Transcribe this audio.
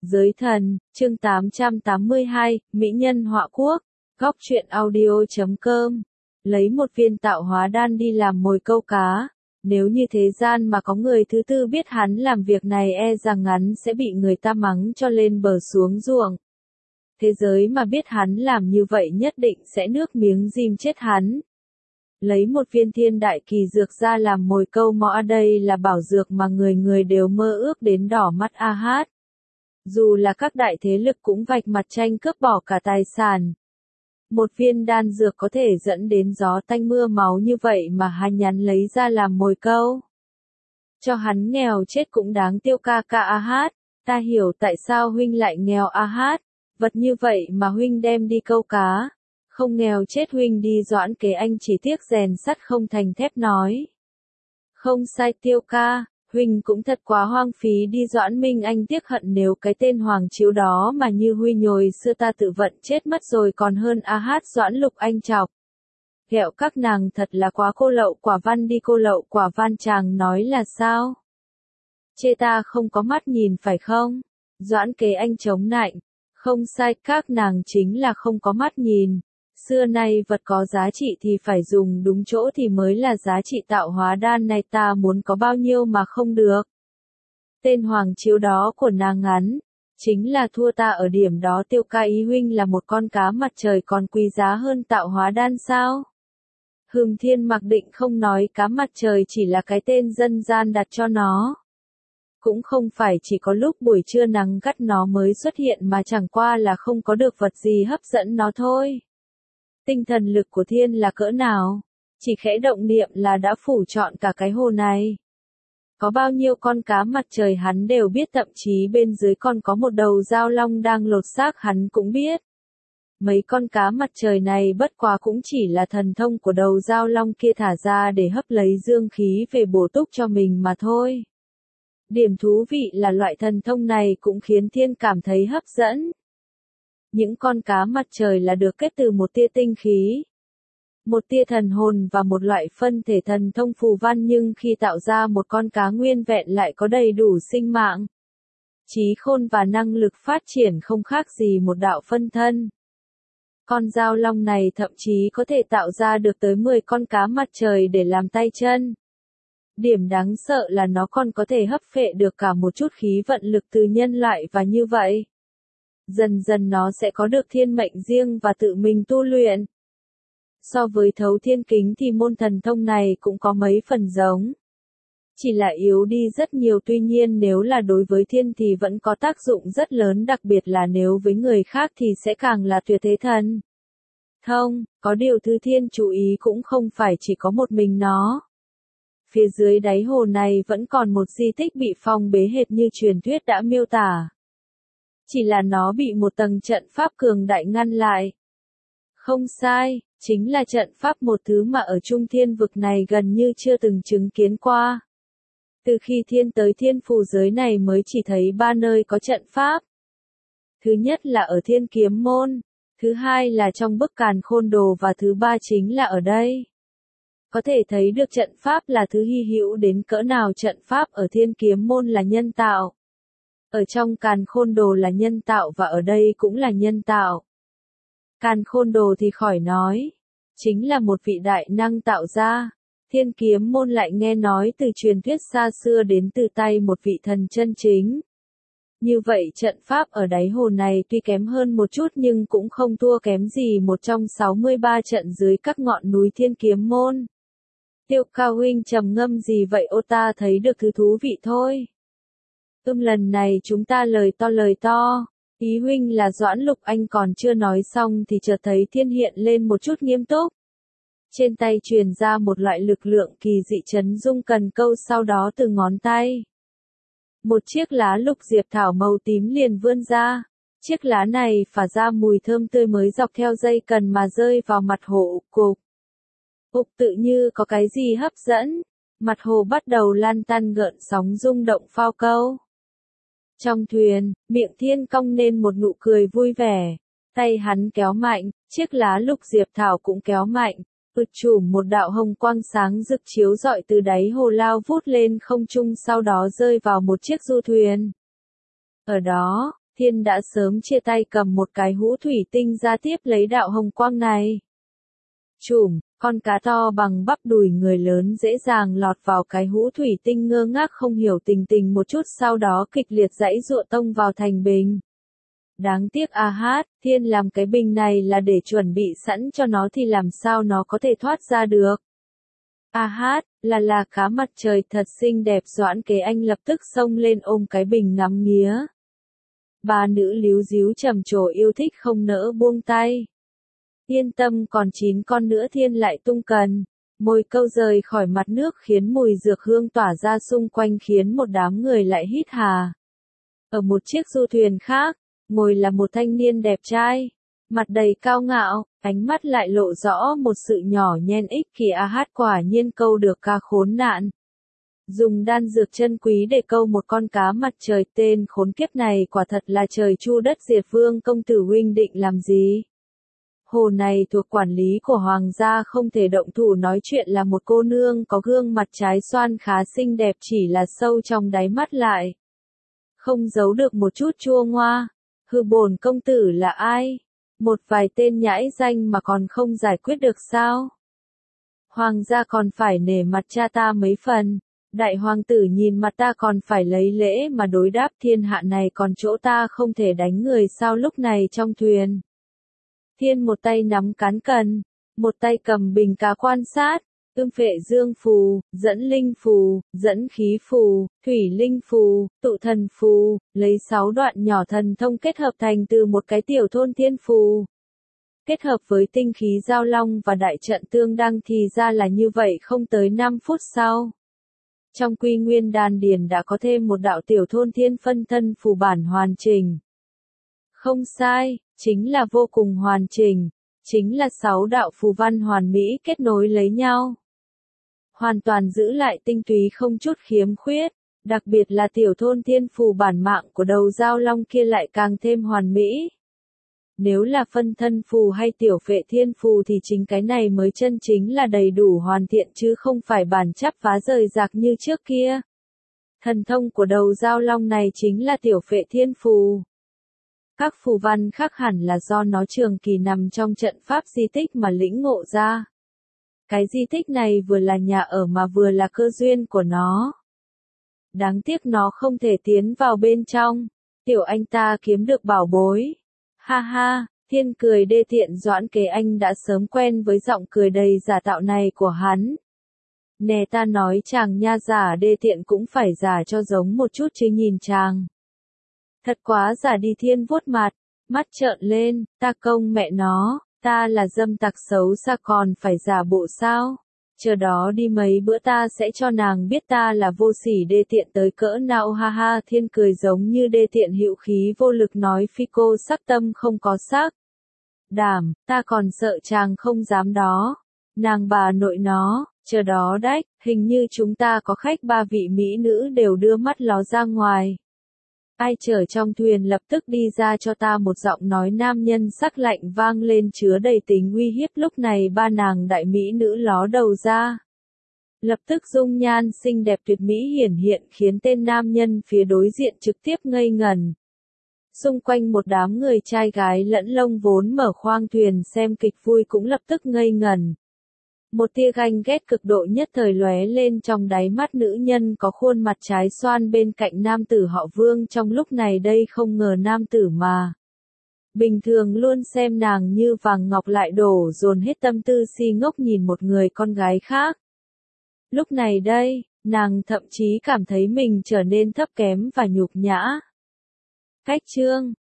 Giới thần, chương 882, Mỹ nhân họa quốc, góc truyện audio.com. Lấy một viên tạo hóa đan đi làm mồi câu cá. Nếu như thế gian mà có người thứ tư biết hắn làm việc này e rằng hắn sẽ bị người ta mắng cho lên bờ xuống ruộng. Thế giới mà biết hắn làm như vậy nhất định sẽ nước miếng dim chết hắn. Lấy một viên thiên đại kỳ dược ra làm mồi câu mõ, đây là bảo dược mà người người đều mơ ước đến đỏ mắt a hát. Dù là các đại thế lực cũng vạch mặt tranh cướp bỏ cả tài sản. Một viên đan dược có thể dẫn đến gió tanh mưa máu như vậy mà hắn nhắn lấy ra làm mồi câu. Cho hắn nghèo chết cũng đáng tiêu ca ca a hát, ta hiểu tại sao huynh lại nghèo a hát, vật như vậy mà huynh đem đi câu cá. Không nghèo chết huynh đi Doãn Kế Anh chỉ tiếc rèn sắt không thành thép nói. Không sai Tiêu ca, huynh cũng thật quá hoang phí đi Doãn Minh Anh tiếc hận nếu cái tên Hoàng Chiếu đó mà như huy nhồi xưa ta tự vận chết mất rồi còn hơn a hát Doãn Lục Anh chọc. Ghẹo các nàng thật là quá cô lậu quả văn đi cô lậu quả văn chàng nói là sao? Chê ta không có mắt nhìn phải không? Doãn Kế Anh chống nạnh. Không sai các nàng chính là không có mắt nhìn. Xưa nay vật có giá trị thì phải dùng đúng chỗ thì mới là giá trị tạo hóa đan này ta muốn có bao nhiêu mà không được. Tên Hoàng Chiếu đó của nàng ngắn, chính là thua ta ở điểm đó Tiêu ca ý huynh là một con cá mặt trời còn quý giá hơn tạo hóa đan sao? Hưng Thiên mặc định không nói cá mặt trời chỉ là cái tên dân gian đặt cho nó. Cũng không phải chỉ có lúc buổi trưa nắng gắt nó mới xuất hiện mà chẳng qua là không có được vật gì hấp dẫn nó thôi. Tinh thần lực của thiên là cỡ nào? Chỉ khẽ động niệm là đã phủ trọn cả cái hồ này. Có bao nhiêu con cá mặt trời hắn đều biết, thậm chí bên dưới còn có một đầu dao long đang lột xác hắn cũng biết. Mấy con cá mặt trời này bất quá cũng chỉ là thần thông của đầu dao long kia thả ra để hấp lấy dương khí về bổ túc cho mình mà thôi. Điểm thú vị là loại thần thông này cũng khiến thiên cảm thấy hấp dẫn. Những con cá mặt trời là được kết từ một tia tinh khí, một tia thần hồn và một loại phân thể thần thông phù văn, nhưng khi tạo ra một con cá nguyên vẹn lại có đầy đủ sinh mạng, trí khôn và năng lực phát triển không khác gì một đạo phân thân. Con dao long này thậm chí có thể tạo ra được tới 10 con cá mặt trời để làm tay chân. Điểm đáng sợ là nó còn có thể hấp phệ được cả một chút khí vận lực từ nhân loại và như vậy. Dần dần nó sẽ có được thiên mệnh riêng và tự mình tu luyện. So với thấu thiên kính thì môn thần thông này cũng có mấy phần giống. Chỉ là yếu đi rất nhiều, tuy nhiên nếu là đối với thiên thì vẫn có tác dụng rất lớn, đặc biệt là nếu với người khác thì sẽ càng là tuyệt thế thần thông. Có điều thứ thiên chú ý cũng không phải chỉ có một mình nó. Phía dưới đáy hồ này vẫn còn một di tích bị phong bế hệt như truyền thuyết đã miêu tả. Chỉ là nó bị một tầng trận pháp cường đại ngăn lại. Không sai, chính là trận pháp, một thứ mà ở Trung Thiên vực này gần như chưa từng chứng kiến qua. Từ khi thiên tới thiên phù giới này mới chỉ thấy 3 nơi có trận pháp. Thứ nhất là ở Thiên Kiếm Môn, thứ hai là trong bức Càn Khôn Đồ và thứ ba chính là ở đây. Có thể thấy được trận pháp là thứ hy hữu đến cỡ nào. Trận pháp ở Thiên Kiếm Môn là nhân tạo. Ở trong Càn Khôn Đồ là nhân tạo và ở đây cũng là nhân tạo. Càn Khôn Đồ thì khỏi nói, chính là một vị đại năng tạo ra. Thiên Kiếm Môn lại nghe nói từ truyền thuyết xa xưa đến từ tay một vị thần chân chính. Như vậy trận pháp ở đáy hồ này tuy kém hơn một chút nhưng cũng không thua kém gì một trong 63 trận dưới các ngọn núi Thiên Kiếm Môn. Tiêu ca huynh trầm ngâm gì vậy? Ô, ta thấy được thứ thú vị thôi. Lần này chúng ta lời to. Ý huynh là Doãn Lục Anh còn chưa nói xong thì chợt thấy thiên hiện lên một chút nghiêm túc. Trên tay truyền ra một loại lực lượng kỳ dị chấn dung cần câu, sau đó từ ngón tay. Một chiếc lá lục diệp thảo màu tím liền vươn ra. Chiếc lá này phả ra mùi thơm tươi mới dọc theo dây cần mà rơi vào mặt hồ. Cục. Tự như có cái gì hấp dẫn. Mặt hồ bắt đầu lan tăn gợn sóng rung động phao câu. Trong thuyền, miệng thiên cong nên một nụ cười vui vẻ. Tay hắn kéo mạnh, chiếc lá lục diệp thảo cũng kéo mạnh. Chùm một đạo hồng quang sáng rực chiếu rọi từ đáy hồ lao vút lên không trung, sau đó rơi vào một chiếc du thuyền. Ở đó, Thiên đã sớm chia tay cầm một cái hũ thủy tinh ra tiếp lấy đạo hồng quang này. Chùm, con cá to bằng bắp đùi người lớn dễ dàng lọt vào cái hũ thủy tinh ngơ ngác không hiểu tình tình một chút sau đó kịch liệt giãy giụa tông vào thành bình. Đáng tiếc Thiên làm cái bình này là để chuẩn bị sẵn cho nó thì làm sao nó có thể thoát ra được. Là cá mặt trời thật xinh đẹp Doãn Kế Anh lập tức xông lên ôm cái bình ngắm nghía. Ba nữ líu díu trầm trồ yêu thích không nỡ buông tay. Yên tâm còn 9 con nữa Thiên lại tung cần. Mồi câu rời khỏi mặt nước khiến mùi dược hương tỏa ra xung quanh khiến một đám người lại hít hà. Ở một chiếc du thuyền khác, ngồi là một thanh niên đẹp trai. Mặt đầy cao ngạo, ánh mắt lại lộ rõ một sự nhỏ nhen ích kỷ quả nhiên câu được cá khốn nạn. Dùng đan dược chân quý để câu một con cá mặt trời tên khốn kiếp này quả thật là trời chu đất diệt Vương công tử huynh định làm gì? Hồ này thuộc quản lý của hoàng gia không thể động thủ nói chuyện là một cô nương có gương mặt trái xoan khá xinh đẹp chỉ là sâu trong đáy mắt lại. Không giấu được một chút chua ngoa. Bổn công tử là ai? Một vài tên nhãi danh mà còn không giải quyết được sao? Hoàng gia còn phải nể mặt cha ta mấy phần. Đại hoàng tử nhìn mặt ta còn phải lấy lễ mà đối đáp thiên hạ này còn chỗ ta không thể đánh người sao lúc này trong thuyền. Thiên một tay nắm cán cần, một tay cầm bình cá quan sát, phệ dương phù, dẫn linh phù, dẫn khí phù, thủy linh phù, tụ thần phù, lấy 6 đoạn nhỏ thần thông kết hợp thành từ một cái tiểu thôn thiên phù. Kết hợp với tinh khí giao long và đại trận tương đăng thì ra là như vậy không tới 5 phút sau. Trong quy nguyên đan điền đã có thêm một đạo tiểu thôn thiên phân thân phù bản hoàn chỉnh. Không sai, chính là vô cùng hoàn chỉnh, chính là 6 đạo phù văn hoàn mỹ kết nối lấy nhau. Hoàn toàn giữ lại tinh túy không chút khiếm khuyết, đặc biệt là tiểu thôn thiên phù bản mạng của đầu giao long kia lại càng thêm hoàn mỹ. Nếu là phân thân phù hay tiểu phệ thiên phù thì chính cái này mới chân chính là đầy đủ hoàn thiện chứ không phải bản chắp vá rời rạc như trước kia. Thần thông của đầu giao long này chính là tiểu phệ thiên phù. Các phù văn khác hẳn là do nó trường kỳ nằm trong trận pháp di tích mà lĩnh ngộ ra. Cái di tích này vừa là nhà ở mà vừa là cơ duyên của nó. Đáng tiếc nó không thể tiến vào bên trong. Tiểu anh ta kiếm được bảo bối. Thiên cười đê tiện Doãn Kế Anh đã sớm quen với giọng cười đầy giả tạo này của hắn. Nè ta nói chàng nha giả đê tiện cũng phải giả cho giống một chút chứ nhìn chàng. Thật quá giả đi Thiên vuốt mặt, mắt trợn lên, ta công mẹ nó, ta là dâm tặc xấu xa còn phải giả bộ sao? Chờ đó đi mấy bữa ta sẽ cho nàng biết ta là vô sỉ đê tiện tới cỡ nào Thiên cười giống như đê tiện hữu khí vô lực nói phi cô sắc tâm không có sắc. Đảm, ta còn sợ chàng không dám đó. Nàng bà nội nó, chờ đó đách, hình như chúng ta có khách 3 vị mỹ nữ đều đưa mắt ló ra ngoài. Ai chở trong thuyền lập tức đi ra cho ta một giọng nói nam nhân sắc lạnh vang lên chứa đầy tính uy hiếp lúc này 3 nàng đại mỹ nữ ló đầu ra. Lập tức dung nhan xinh đẹp tuyệt mỹ hiển hiện khiến tên nam nhân phía đối diện trực tiếp ngây ngẩn. Xung quanh một đám người trai gái lẫn lông vốn mở khoang thuyền xem kịch vui cũng lập tức ngây ngẩn. Một tia ganh ghét cực độ nhất thời lóe lên trong đáy mắt nữ nhân có khuôn mặt trái xoan bên cạnh nam tử họ Vương trong lúc này đây không ngờ nam tử mà. Bình thường luôn xem nàng như vàng ngọc lại đổ dồn hết tâm tư si ngốc nhìn một người con gái khác. Lúc này đây, nàng thậm chí cảm thấy mình trở nên thấp kém và nhục nhã. Cách chương